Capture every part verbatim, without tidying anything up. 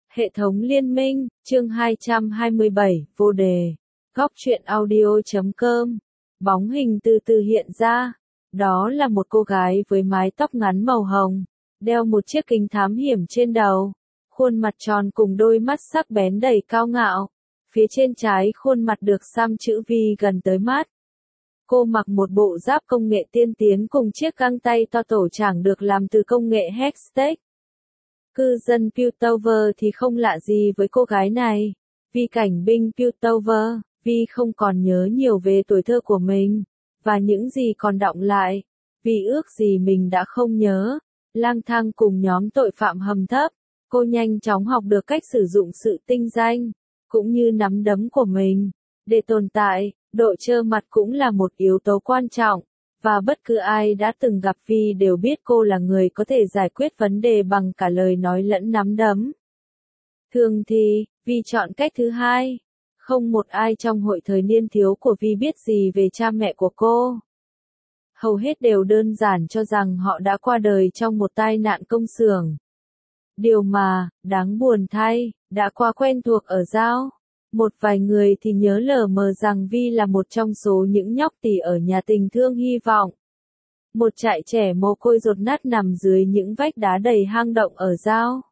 Hệ thống liên minh, chương hai trăm hai mươi bảy, vô đề. Góc truyện audio chấm com. Bóng hình từ từ hiện ra. Đó là một cô gái với mái tóc ngắn màu hồng, đeo một chiếc kính thám hiểm trên đầu, khuôn mặt tròn cùng đôi mắt sắc bén đầy cao ngạo. Phía trên trái khuôn mặt được xăm chữ V gần tới mắt. Cô mặc một bộ giáp công nghệ tiên tiến cùng chiếc găng tay to tổ trảng được làm từ công nghệ Hextech. Cư dân Piltover thì không lạ gì với cô gái này. Vì cảnh binh Piltover, Vi không còn nhớ nhiều về tuổi thơ của mình, và những gì còn đọng lại. Vì ước gì mình đã không nhớ. Lang thang cùng nhóm tội phạm hầm thấp, cô nhanh chóng học được cách sử dụng sự tinh danh, cũng như nắm đấm của mình. Để tồn tại, độ trơ mặt cũng là một yếu tố quan trọng. Và bất cứ ai đã từng gặp Vi đều biết cô là người có thể giải quyết vấn đề bằng cả lời nói lẫn nắm đấm. Thường thì, Vi chọn cách thứ hai. Không một ai trong hội thời niên thiếu của Vi biết gì về cha mẹ của cô. Hầu hết đều đơn giản cho rằng họ đã qua đời trong một tai nạn công xưởng. Điều mà, đáng buồn thay, đã quá quen thuộc ở Giao. Một vài người thì nhớ lờ mờ rằng Vi là một trong số những nhóc tỳ ở nhà tình thương hy vọng. Một trại trẻ mồ côi dột nát nằm dưới những vách đá đầy hang động ở Giao.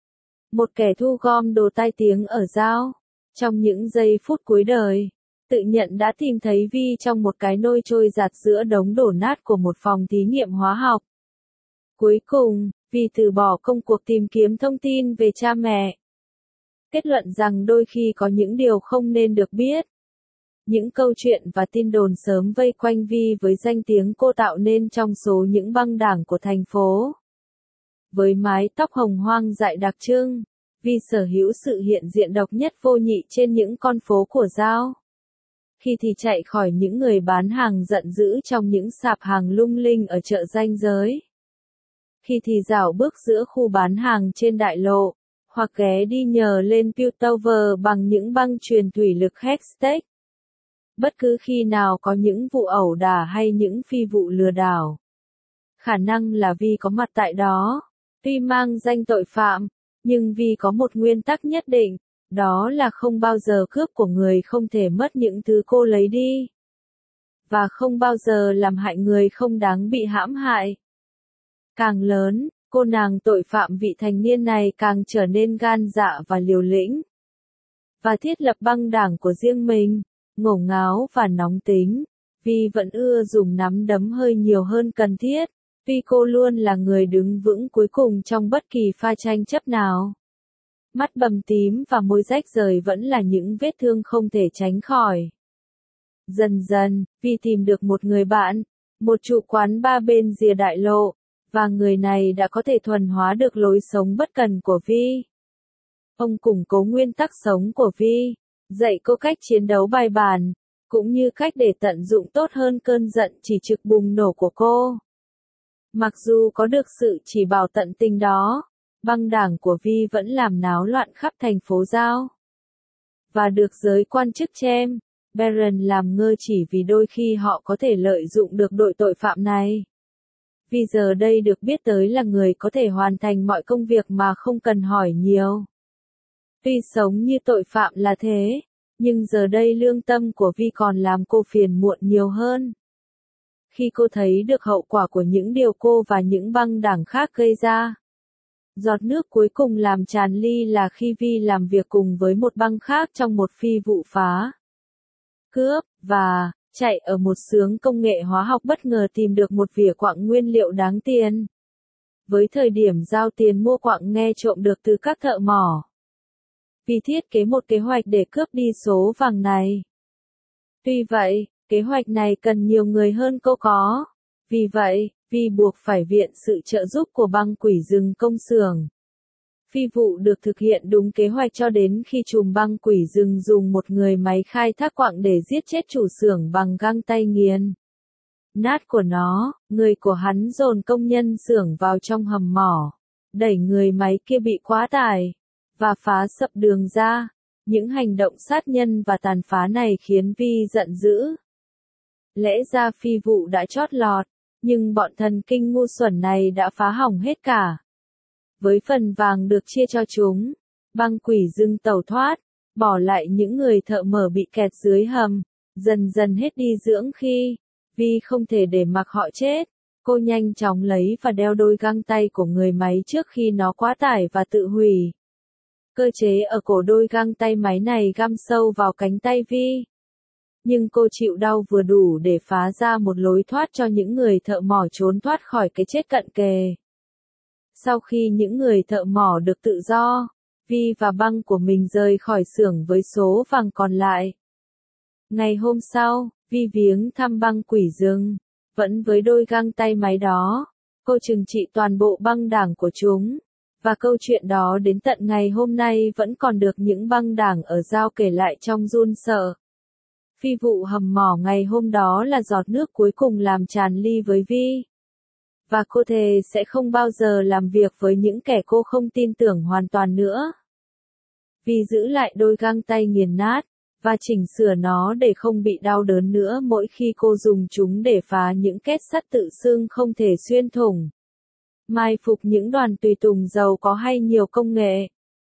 Một kẻ thu gom đồ tai tiếng ở Giao. Trong những giây phút cuối đời, tự nhận đã tìm thấy Vi trong một cái nôi trôi giạt giữa đống đổ nát của một phòng thí nghiệm hóa học. Cuối cùng, Vi từ bỏ công cuộc tìm kiếm thông tin về cha mẹ. Kết luận rằng đôi khi có những điều không nên được biết. Những câu chuyện và tin đồn sớm vây quanh Vi với danh tiếng cô tạo nên trong số những băng đảng của thành phố. Với mái tóc hồng hoang dại đặc trưng, Vi sở hữu sự hiện diện độc nhất vô nhị trên những con phố của Giao. Khi thì chạy khỏi những người bán hàng giận dữ trong những sạp hàng lung linh ở chợ ranh giới. Khi thì dạo bước giữa khu bán hàng trên đại lộ, hoặc ghé đi nhờ lên Piltover bằng những băng truyền thủy lực Hextech. Bất cứ khi nào có những vụ ẩu đả hay những phi vụ lừa đảo, khả năng là Vi có mặt tại đó. Tuy mang danh tội phạm, nhưng Vi có một nguyên tắc nhất định, đó là không bao giờ cướp của người không thể mất những thứ cô lấy đi. Và không bao giờ làm hại người không đáng bị hãm hại. Càng lớn, cô nàng tội phạm vị thành niên này càng trở nên gan dạ và liều lĩnh. Và thiết lập băng đảng của riêng mình, ngổ ngáo và nóng tính. Vi vẫn ưa dùng nắm đấm hơi nhiều hơn cần thiết, vì cô luôn là người đứng vững cuối cùng trong bất kỳ pha tranh chấp nào. Mắt bầm tím và môi rách rời vẫn là những vết thương không thể tránh khỏi. Dần dần, Vi tìm được một người bạn, một chủ quán ba bên rìa đại lộ. Và người này đã có thể thuần hóa được lối sống bất cần của Vi. Ông củng cố nguyên tắc sống của Vi, dạy cô cách chiến đấu bài bản, cũng như cách để tận dụng tốt hơn cơn giận chỉ trực bùng nổ của cô. Mặc dù có được sự chỉ bảo tận tình đó, băng đảng của Vi vẫn làm náo loạn khắp thành phố Giao. Và được giới quan chức Chem, Baron làm ngơ chỉ vì đôi khi họ có thể lợi dụng được đội tội phạm này. Vì giờ đây được biết tới là người có thể hoàn thành mọi công việc mà không cần hỏi nhiều. Tuy sống như tội phạm là thế, nhưng giờ đây lương tâm của Vi còn làm cô phiền muộn nhiều hơn. Khi cô thấy được hậu quả của những điều cô và những băng đảng khác gây ra. Giọt nước cuối cùng làm tràn ly là khi Vi làm việc cùng với một băng khác trong một phi vụ phá, cướp, và chạy ở một xưởng công nghệ hóa học bất ngờ tìm được một vỉa quặng nguyên liệu đáng tiền. Với thời điểm giao tiền mua quặng nghe trộm được từ các thợ mỏ. Vi thiết kế một kế hoạch để cướp đi số vàng này. Tuy vậy, kế hoạch này cần nhiều người hơn cô có. Vì vậy, Vi buộc phải viện sự trợ giúp của băng quỷ rừng công xưởng. Phi vụ được thực hiện đúng kế hoạch cho đến khi chùm băng quỷ rừng dùng một người máy khai thác quặng để giết chết chủ xưởng bằng găng tay nghiền nát của nó. Người của hắn dồn công nhân xưởng vào trong hầm mỏ, đẩy người máy kia bị quá tải, và phá sập đường ra. Những hành động sát nhân và tàn phá này khiến Vi giận dữ. Lẽ ra phi vụ đã chót lọt, nhưng bọn thần kinh ngu xuẩn này đã phá hỏng hết cả. Với phần vàng được chia cho chúng, Băng quỷ dưng tẩu thoát, bỏ lại những người thợ mở bị kẹt dưới hầm, dần dần hết đi dưỡng khi, vì không thể để mặc họ chết. Cô nhanh chóng lấy và đeo đôi găng tay của người máy trước khi nó quá tải và tự hủy. Cơ chế ở cổ đôi găng tay máy này găm sâu vào cánh tay Vi. Nhưng cô chịu đau vừa đủ để phá ra một lối thoát cho những người thợ mỏ trốn thoát khỏi cái chết cận kề. Sau khi những người thợ mỏ được tự do, Vi và băng của mình rời khỏi xưởng với số vàng còn lại. Ngày hôm sau, Vi viếng thăm băng quỷ rừng. Vẫn với đôi găng tay máy đó, cô trừng trị toàn bộ băng đảng của chúng. Và câu chuyện đó đến tận ngày hôm nay vẫn còn được những băng đảng ở Giao kể lại trong run sợ. Phi vụ hầm mỏ ngày hôm đó là giọt nước cuối cùng làm tràn ly với Vi. Và cô thề sẽ không bao giờ làm việc với những kẻ cô không tin tưởng hoàn toàn nữa. Vi giữ lại đôi găng tay nghiền nát, và chỉnh sửa nó để không bị đau đớn nữa mỗi khi cô dùng chúng để phá những kết sắt tự xưng không thể xuyên thủng. Mai phục những đoàn tùy tùng giàu có hay nhiều công nghệ.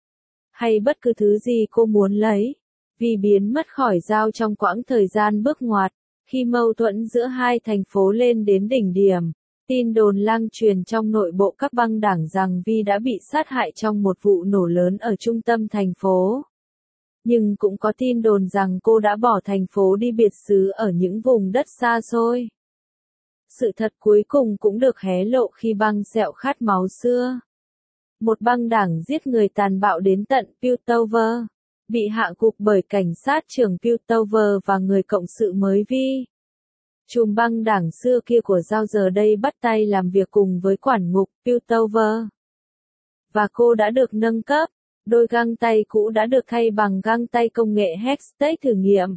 Hay bất cứ thứ gì cô muốn lấy. Vì biến mất khỏi Giao trong quãng thời gian bước ngoặt, khi mâu thuẫn giữa hai thành phố lên đến đỉnh điểm, tin đồn lan truyền trong nội bộ các băng đảng rằng Vi đã bị sát hại trong một vụ nổ lớn ở trung tâm thành phố. Nhưng cũng có tin đồn rằng cô đã bỏ thành phố đi biệt xứ ở những vùng đất xa xôi. Sự thật cuối cùng cũng được hé lộ khi băng sẹo khát máu xưa. Một băng đảng giết người tàn bạo đến tận Piltover, bị hạ gục bởi cảnh sát trưởng Piltover và người cộng sự mới Vi. Chùm băng đảng xưa kia của Giao giờ đây bắt tay làm việc cùng với quản ngục Piltover. Và cô đã được nâng cấp. Đôi găng tay cũ đã được thay bằng găng tay công nghệ Hextech thử nghiệm.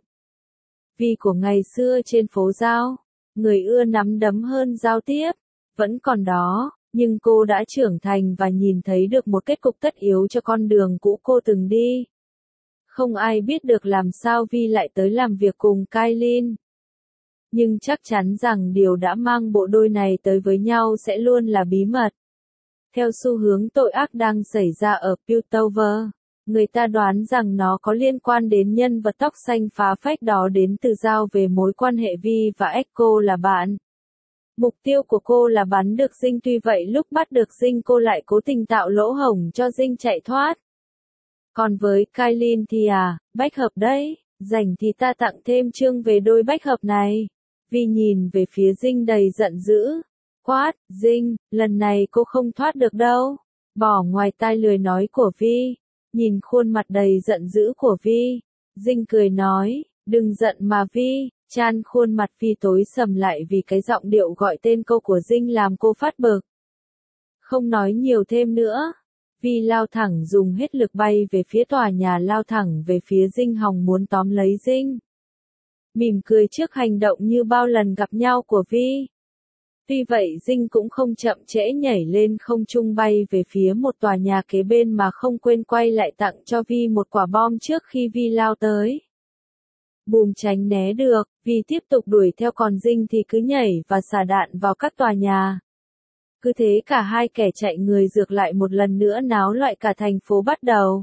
Vi của ngày xưa trên phố Giao, người ưa nắm đấm hơn giao tiếp, vẫn còn đó, nhưng cô đã trưởng thành và nhìn thấy được một kết cục tất yếu cho con đường cũ cô từng đi. Không ai biết được làm sao Vi lại tới làm việc cùng Kailin. Nhưng chắc chắn rằng điều đã mang bộ đôi này tới với nhau sẽ luôn là bí mật. Theo xu hướng tội ác đang xảy ra ở Piltover, người ta đoán rằng nó có liên quan đến nhân vật tóc xanh phá phách đó đến từ Giao về mối quan hệ Vi và Echo là bạn. Mục tiêu của cô là bắn được Dinh, tuy vậy lúc bắt được Dinh cô lại cố tình tạo lỗ hổng cho Dinh chạy thoát. Còn với Kailin thì à, bách hợp đấy, rảnh thì ta tặng thêm chương về đôi bách hợp này. Vi nhìn về phía Dinh đầy giận dữ. Quát, Dinh, lần này cô không thoát được đâu. Bỏ ngoài tai lời nói của Vi. Nhìn khuôn mặt đầy giận dữ của Vi. Dinh cười nói, đừng giận mà Vi. Chan khuôn mặt Vi tối sầm lại vì cái giọng điệu gọi tên cô của Dinh làm cô phát bực. Không nói nhiều thêm nữa. Vi lao thẳng dùng hết lực bay về phía tòa nhà, lao thẳng về phía Dinh hòng muốn tóm lấy Dinh. Mỉm cười trước hành động như bao lần gặp nhau của Vi. Tuy vậy Dinh cũng không chậm trễ nhảy lên không trung bay về phía một tòa nhà kế bên mà không quên quay lại tặng cho Vi một quả bom trước khi Vi lao tới. Bùm tránh né được, Vi tiếp tục đuổi theo, còn Dinh thì cứ nhảy và xả đạn vào các tòa nhà. Cứ thế cả hai kẻ chạy người rược lại một lần nữa náo loạn cả thành phố bắt đầu.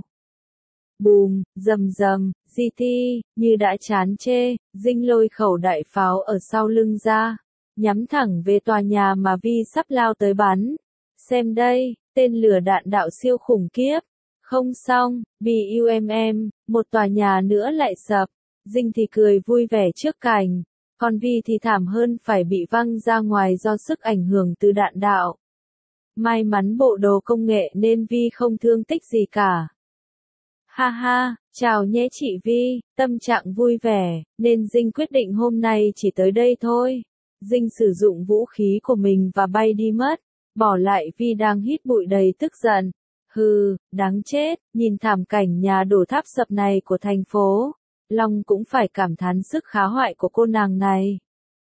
Bùm, rầm rầm, giê tê, như đã chán chê, Dinh lôi khẩu đại pháo ở sau lưng ra, nhắm thẳng về tòa nhà mà Vi sắp lao tới bắn. Xem đây, tên lửa đạn đạo siêu khủng khiếp. Không xong, bùm, một tòa nhà nữa lại sập. Dinh thì cười vui vẻ trước cảnh, còn Vi thì thảm hơn, phải bị văng ra ngoài do sức ảnh hưởng từ đạn đạo. May mắn bộ đồ công nghệ nên Vi không thương tích gì cả. Ha ha, chào nhé chị Vi, tâm trạng vui vẻ, nên Dinh quyết định hôm nay chỉ tới đây thôi. Dinh sử dụng vũ khí của mình và bay đi mất, bỏ lại Vi đang hít bụi đầy tức giận. Hừ, đáng chết, nhìn thảm cảnh nhà đổ tháp sập này của thành phố, Long cũng phải cảm thán sức khá hoại của cô nàng này.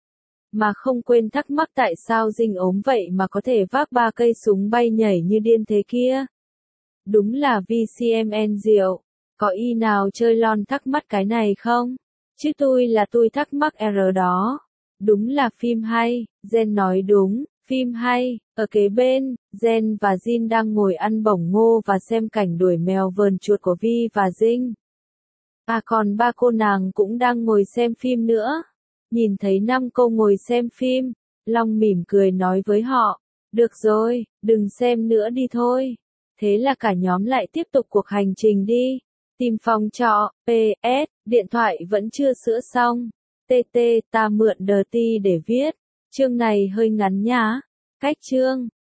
Mà không quên thắc mắc tại sao Dinh ốm vậy mà có thể vác ba cây súng bay nhảy như điên thế kia. Đúng là vê xê em en diệu, có y nào chơi lon thắc mắc cái này không? Chứ tôi là tôi thắc mắc R đó. Đúng là phim hay, Gen nói đúng, phim phim hay, ở kế bên, Jen và Jin đang ngồi ăn bổng ngô và xem cảnh đuổi mèo vờn chuột của Vi và Dinh. À còn ba cô nàng cũng đang ngồi xem phim nữa. Nhìn thấy năm cô ngồi xem phim, Long mỉm cười nói với họ, được rồi, đừng xem nữa đi thôi. Thế là cả nhóm lại tiếp tục cuộc hành trình đi. Tìm phòng trọ, pê ét, điện thoại vẫn chưa sửa xong. tê tê, ta mượn đờ ti để viết. Chương này hơi ngắn nhá. Cách chương.